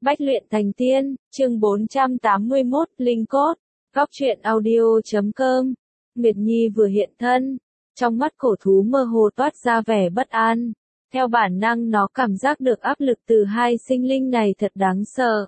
Bách luyện thành tiên, chương 481, Linh cốt, góc truyện audio.com. Nguyệt Nhi vừa hiện thân, trong mắt cổ thú mơ hồ toát ra vẻ bất an. Theo bản năng nó cảm giác được áp lực từ hai sinh linh này thật đáng sợ.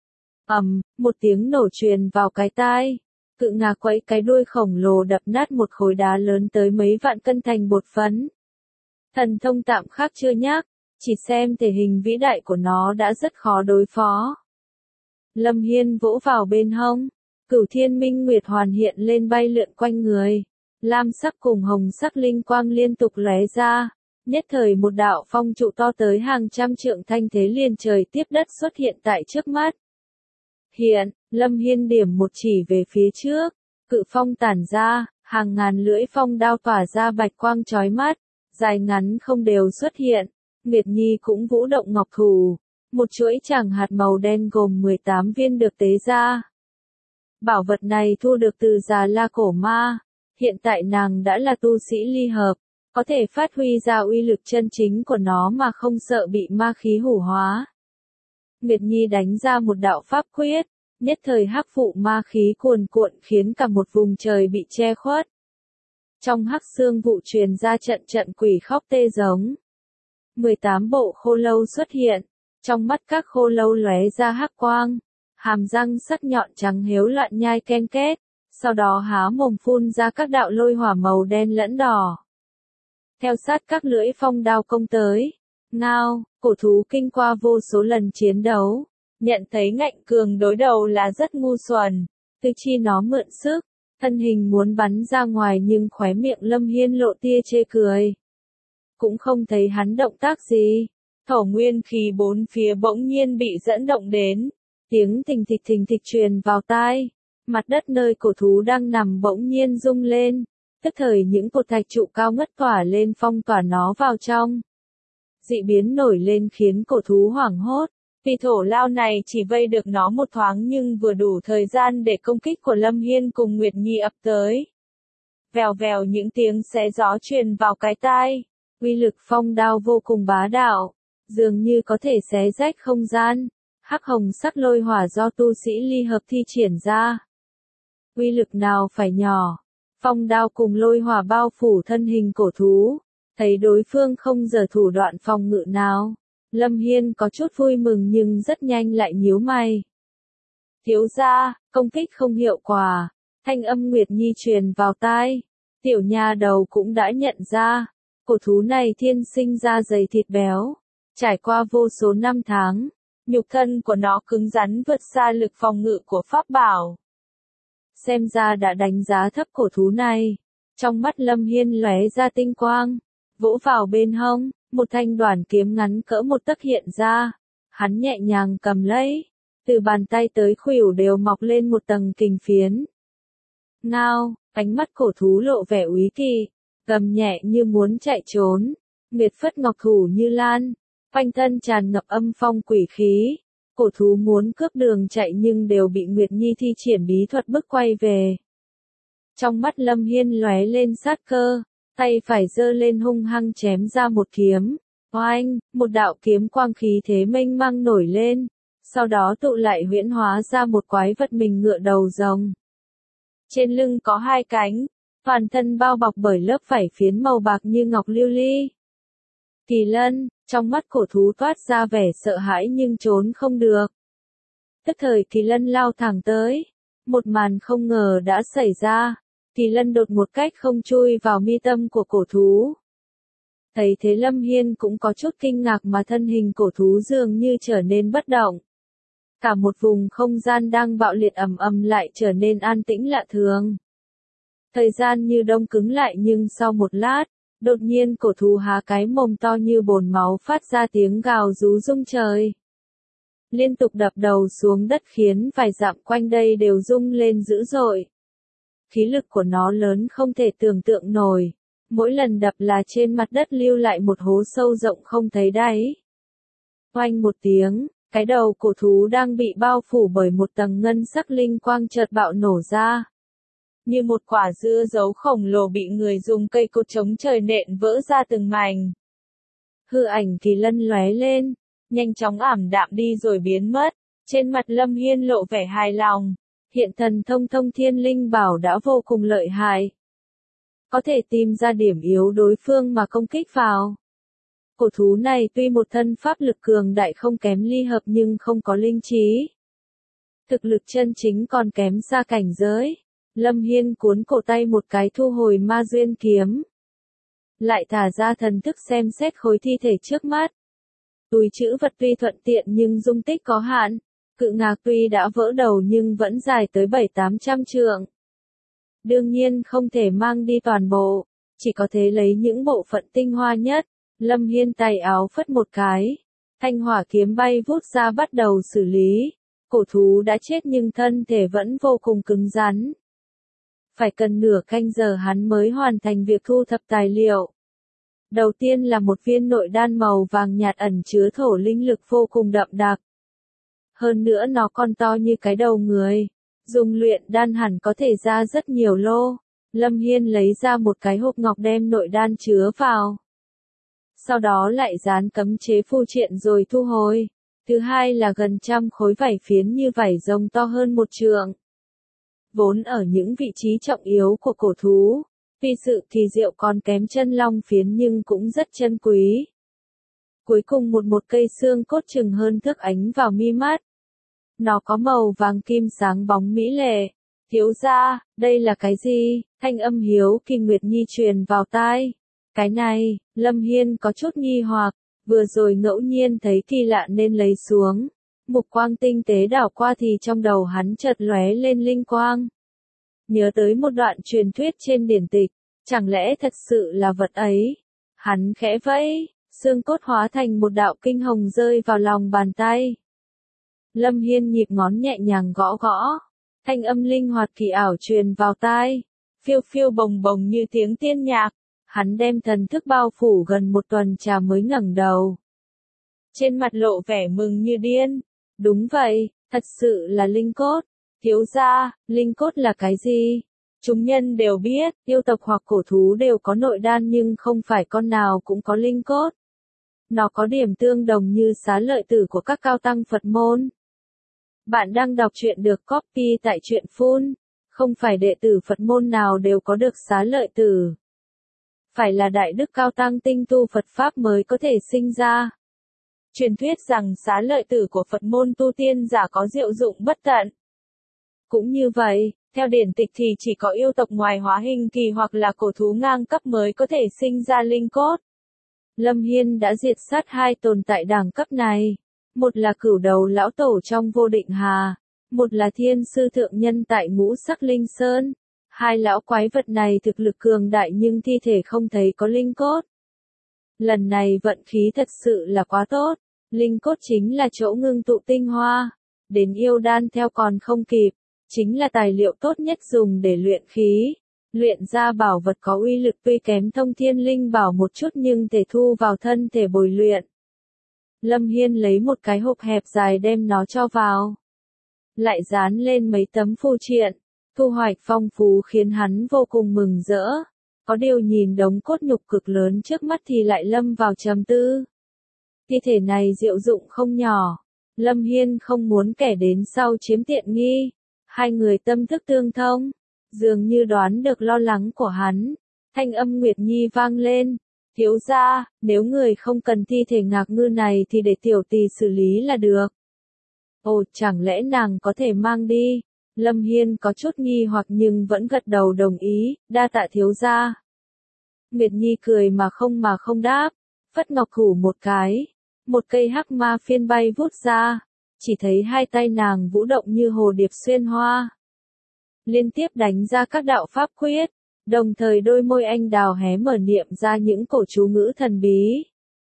Một tiếng nổ truyền vào cái tai. Cự ngà quẫy cái đuôi khổng lồ đập nát một khối đá lớn tới mấy vạn cân thành bột phấn. Thần thông tạm khác chưa nhắc, chỉ xem thể hình vĩ đại của nó đã rất khó đối phó. Lâm Hiên vỗ vào bên hông, Cửu Thiên Minh Nguyệt hoàn hiện lên bay lượn quanh người. Lam sắc cùng hồng sắc linh quang liên tục lóe ra, nhất thời một đạo phong trụ to tới hàng trăm trượng thanh thế liền trời tiếp đất xuất hiện tại trước mắt. Hiện, Lâm Hiên điểm một chỉ về phía trước, cự phong tản ra, hàng ngàn lưỡi phong đao tỏa ra bạch quang chói mắt, dài ngắn không đều xuất hiện. Nguyệt Nhi cũng vũ động ngọc thủ, một chuỗi tràng hạt màu đen gồm 18 viên được tế ra. Bảo vật này thu được từ Già La Cổ Ma, hiện tại nàng đã là tu sĩ ly hợp, có thể phát huy ra uy lực chân chính của nó mà không sợ bị ma khí hủ hóa. Nguyệt Nhi đánh ra một đạo pháp quyết, nhất thời hắc vụ ma khí cuồn cuộn khiến cả một vùng trời bị che khuất. Trong hắc xương vụ truyền ra trận trận quỷ khóc tê giống. 18 bộ khô lâu xuất hiện, trong mắt các khô lâu lóe ra hắc quang, hàm răng sắc nhọn trắng héo loạn nhai ken két, sau đó há mồm phun ra các đạo lôi hỏa màu đen lẫn đỏ. Theo sát các lưỡi phong đao công tới, ngao, cổ thú kinh qua vô số lần chiến đấu, nhận thấy ngạnh cường đối đầu là rất ngu xuẩn, tư chi nó mượn sức, thân hình muốn bắn ra ngoài nhưng khóe miệng Lâm Hiên lộ tia chê cười. Cũng không thấy hắn động tác gì, thổ nguyên khí bốn phía bỗng nhiên bị dẫn động đến, tiếng thình thịch truyền vào tai, mặt đất nơi cổ thú đang nằm bỗng nhiên rung lên, tức thời những cột thạch trụ cao ngất tỏa lên phong tỏa nó vào trong. Dị biến nổi lên khiến cổ thú hoảng hốt, vì thổ lao này chỉ vây được nó một thoáng nhưng vừa đủ thời gian để công kích của Lâm Hiên cùng Nguyệt Nhi ập tới. Vèo vèo những tiếng xé gió truyền vào cái tai. Uy lực phong đao vô cùng bá đạo, dường như có thể xé rách không gian, hắc hồng sắc lôi hỏa do tu sĩ ly hợp thi triển ra. Uy lực nào phải nhỏ, phong đao cùng lôi hỏa bao phủ thân hình cổ thú, thấy đối phương không giở thủ đoạn phòng ngự nào. Lâm Hiên có chút vui mừng nhưng rất nhanh lại nhíu mày. Thiếu gia, công kích không hiệu quả, thanh âm Nguyệt Nhi truyền vào tai, tiểu nha đầu cũng đã nhận ra. Cổ thú này thiên sinh ra dày thịt béo, trải qua vô số năm tháng, nhục thân của nó cứng rắn vượt xa lực phòng ngự của pháp bảo. Xem ra đã đánh giá thấp cổ thú này, trong mắt Lâm Hiên lóe ra tinh quang, vỗ vào bên hông, một thanh đoản kiếm ngắn cỡ một tấc hiện ra, hắn nhẹ nhàng cầm lấy, từ bàn tay tới khuỷu đều mọc lên một tầng kình phiến. Ngao, ánh mắt cổ thú lộ vẻ úy kỵ. Gầm nhẹ như muốn chạy trốn, Nguyệt phất ngọc thủ như lan, quanh thân tràn ngập âm phong quỷ khí, cổ thú muốn cướp đường chạy nhưng đều bị Nguyệt Nhi thi triển bí thuật bức quay về. Trong mắt Lâm Hiên lóe lên sát cơ, tay phải giơ lên hung hăng chém ra một kiếm, oanh, một đạo kiếm quang khí thế mênh mang nổi lên, sau đó tụ lại huyễn hóa ra một quái vật mình ngựa đầu rồng. Trên lưng có hai cánh, toàn thân bao bọc bởi lớp vảy phiến màu bạc như ngọc lưu ly. Kỳ lân, trong mắt cổ thú toát ra vẻ sợ hãi nhưng trốn không được. Tức thời kỳ lân lao thẳng tới. Một màn không ngờ đã xảy ra. Kỳ lân đột một cách không chui vào mi tâm của cổ thú. Thấy thế Lâm Hiên cũng có chút kinh ngạc mà thân hình cổ thú dường như trở nên bất động. Cả một vùng không gian đang bạo liệt ầm ầm lại trở nên an tĩnh lạ thường. Thời gian như đông cứng lại nhưng sau một lát, đột nhiên cổ thú há cái mồm to như bồn máu phát ra tiếng gào rú rung trời. Liên tục đập đầu xuống đất khiến vài dặm quanh đây đều rung lên dữ dội. Khí lực của nó lớn không thể tưởng tượng nổi, mỗi lần đập là trên mặt đất lưu lại một hố sâu rộng không thấy đáy. Oanh một tiếng, cái đầu cổ thú đang bị bao phủ bởi một tầng ngân sắc linh quang chợt bạo nổ ra. Như một quả dưa dấu khổng lồ bị người dùng cây cột chống trời nện vỡ ra từng mảnh. Hư ảnh kỳ lân lóe lên, nhanh chóng ảm đạm đi rồi biến mất. Trên mặt Lâm Hiên lộ vẻ hài lòng. Hiện thần thông thông thiên linh bảo đã vô cùng lợi hại. Có thể tìm ra điểm yếu đối phương mà công kích vào. Cổ thú này tuy một thân pháp lực cường đại không kém ly hợp nhưng không có linh trí. Thực lực chân chính còn kém xa cảnh giới. Lâm Hiên cuốn cổ tay một cái thu hồi ma duyên kiếm. Lại thả ra thần thức xem xét khối thi thể trước mắt. Túi trữ vật tuy thuận tiện nhưng dung tích có hạn. Cự ngạc tuy đã vỡ đầu nhưng vẫn dài tới 700-800 trượng. Đương nhiên không thể mang đi toàn bộ, chỉ có thể lấy những bộ phận tinh hoa nhất. Lâm Hiên tay áo phất một cái. Thanh hỏa kiếm bay vút ra bắt đầu xử lý. Cổ thú đã chết nhưng thân thể vẫn vô cùng cứng rắn. Phải cần nửa canh giờ hắn mới hoàn thành việc thu thập tài liệu. Đầu tiên là một viên nội đan màu vàng nhạt ẩn chứa thổ linh lực vô cùng đậm đặc. Hơn nữa nó còn to như cái đầu người. Dùng luyện đan hẳn có thể ra rất nhiều lô. Lâm Hiên lấy ra một cái hộp ngọc đem nội đan chứa vào. Sau đó lại dán cấm chế phù triện rồi thu hồi. Thứ hai là gần 100 khối vảy phiến như vảy rồng to hơn 1 trượng. Vốn ở những vị trí trọng yếu của cổ thú. Tuy sự kỳ diệu còn kém chân long phiến nhưng cũng rất chân quý. Cuối cùng một cây xương cốt chừng hơn thước ánh vào mi mắt. Nó có màu vàng kim sáng bóng mỹ lệ. Thiếu gia, đây là cái gì? Thanh âm hiếu kỳ Nguyệt Nhi truyền vào tai. Cái này, Lâm Hiên có chút nghi hoặc, vừa rồi ngẫu nhiên thấy kỳ lạ nên lấy xuống. Mục quang tinh tế đảo qua thì trong đầu hắn chợt lóe lên linh quang. Nhớ tới một đoạn truyền thuyết trên điển tịch, chẳng lẽ thật sự là vật ấy? Hắn khẽ vẫy, xương cốt hóa thành một đạo kinh hồng rơi vào lòng bàn tay. Lâm Hiên nhịp ngón nhẹ nhàng gõ gõ, thanh âm linh hoạt kỳ ảo truyền vào tai, phiêu phiêu bồng bồng như tiếng tiên nhạc. Hắn đem thần thức bao phủ gần 1 tuần trà mới ngẩng đầu. Trên mặt lộ vẻ mừng như điên. Đúng vậy, thật sự là linh cốt. Thiếu gia, linh cốt là cái gì? Chúng nhân đều biết, yêu tộc hoặc cổ thú đều có nội đan nhưng không phải con nào cũng có linh cốt. Nó có điểm tương đồng như xá lợi tử của các cao tăng Phật môn. Bạn đang đọc truyện được copy tại truyện Phun. Không phải đệ tử Phật môn nào đều có được xá lợi tử. Phải là đại đức cao tăng tinh tu Phật Pháp mới có thể sinh ra. Truyền thuyết rằng xá lợi tử của Phật môn tu tiên giả có diệu dụng bất tận. Cũng như vậy, theo điển tịch thì chỉ có yêu tộc ngoài hóa hình kỳ hoặc là cổ thú ngang cấp mới có thể sinh ra linh cốt. Lâm Hiên đã diệt sát 2 tồn tại đẳng cấp này. Một là cửu đầu lão tổ trong vô định hà. Một là thiên sư thượng nhân tại ngũ sắc linh sơn. 2 lão quái vật này thực lực cường đại nhưng thi thể không thấy có linh cốt. Lần này vận khí thật sự là quá tốt. Linh cốt chính là chỗ ngưng tụ tinh hoa. Đến yêu đan theo còn không kịp. Chính là tài liệu tốt nhất dùng để luyện khí. Luyện ra bảo vật có uy lực tuy kém thông thiên linh bảo một chút nhưng thể thu vào thân thể bồi luyện. Lâm Hiên lấy một cái hộp hẹp dài đem nó cho vào. Lại dán lên mấy tấm phù triện. Thu hoạch phong phú khiến hắn vô cùng mừng rỡ. Có điều nhìn đống cốt nhục cực lớn trước mắt thì lại lâm vào trầm tư. Thi thể này diệu dụng không nhỏ. Lâm Hiên không muốn kẻ đến sau chiếm tiện nghi. 2 người tâm thức tương thông. Dường như đoán được lo lắng của hắn. Thanh âm Nguyệt Nhi vang lên. Thiếu gia, nếu người không cần thi thể ngạc ngư này thì để tiểu tỳ xử lý là được. Ồ, chẳng lẽ nàng có thể mang đi? Lâm Hiên có chút nghi hoặc nhưng vẫn gật đầu đồng ý, đa tạ thiếu gia. Nguyệt Nhi cười mà không đáp, phất ngọc thủ một cái. Một cây hắc ma phiên bay vút ra. Chỉ thấy 2 tay nàng vũ động như hồ điệp xuyên hoa. Liên tiếp đánh ra các đạo pháp quyết. Đồng thời đôi môi anh đào hé mở niệm ra những cổ chú ngữ thần bí.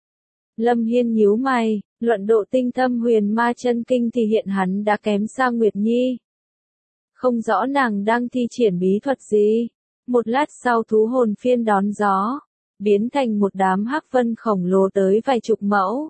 Lâm Hiên nhíu mày, luận độ tinh thâm huyền ma chân kinh thì hiện hắn đã kém xa Nguyệt Nhi. Không rõ nàng đang thi triển bí thuật gì. Một lát sau thú hồn phiên đón gió. Biến thành một đám hắc vân khổng lồ tới vài chục mẫu.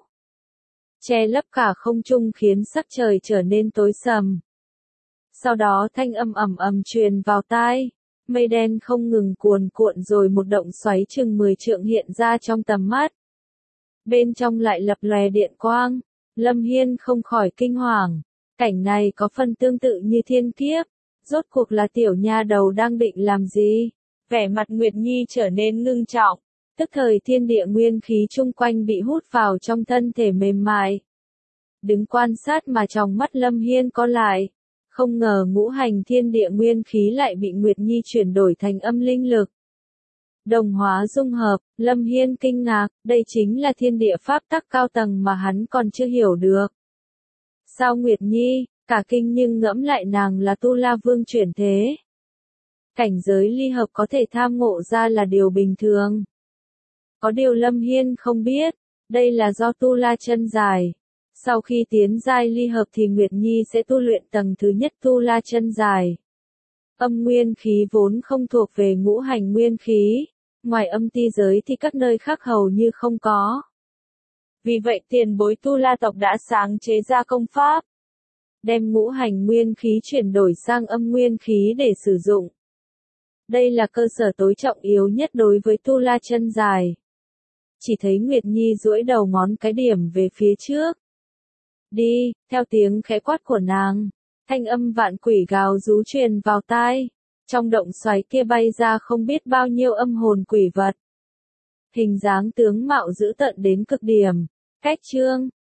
Che lấp cả không trung khiến sắc trời trở nên tối sầm. Sau đó thanh âm ầm ầm truyền vào tai. Mây đen không ngừng cuồn cuộn rồi một động xoáy chừng 10 trượng hiện ra trong tầm mắt. Bên trong lại lập lòe điện quang. Lâm Hiên không khỏi kinh hoàng. Cảnh này có phần tương tự như thiên kiếp. Rốt cuộc là tiểu nha đầu đang định làm gì? Vẻ mặt Nguyệt Nhi trở nên ngưng trọng. Tức thời thiên địa nguyên khí chung quanh bị hút vào trong thân thể mềm mại. Đứng quan sát mà trong mắt Lâm Hiên có lại. Không ngờ ngũ hành thiên địa nguyên khí lại bị Nguyệt Nhi chuyển đổi thành âm linh lực. Đồng hóa dung hợp, Lâm Hiên kinh ngạc, đây chính là thiên địa pháp tắc cao tầng mà hắn còn chưa hiểu được. Sao Nguyệt Nhi, cả kinh nhưng ngẫm lại nàng là Tu La Vương chuyển thế. Cảnh giới ly hợp có thể tham ngộ ra là điều bình thường. Có điều Lâm Hiên không biết, đây là do Tu La chân dài. Sau khi tiến giai ly hợp thì Nguyệt Nhi sẽ tu luyện tầng thứ nhất Tu La chân dài. Âm nguyên khí vốn không thuộc về ngũ hành nguyên khí, ngoài âm ti giới thì các nơi khác hầu như không có. Vì vậy tiền bối Tu La tộc đã sáng chế ra công pháp, đem ngũ hành nguyên khí chuyển đổi sang âm nguyên khí để sử dụng. Đây là cơ sở tối trọng yếu nhất đối với Tu La chân dài. Chỉ thấy Nguyệt Nhi duỗi đầu ngón cái điểm về phía trước. Đi, theo tiếng khẽ quát của nàng, thanh âm vạn quỷ gào rú truyền vào tai. Trong động xoáy kia bay ra không biết bao nhiêu âm hồn quỷ vật. Hình dáng tướng mạo dữ tợn đến cực điểm. Cách chương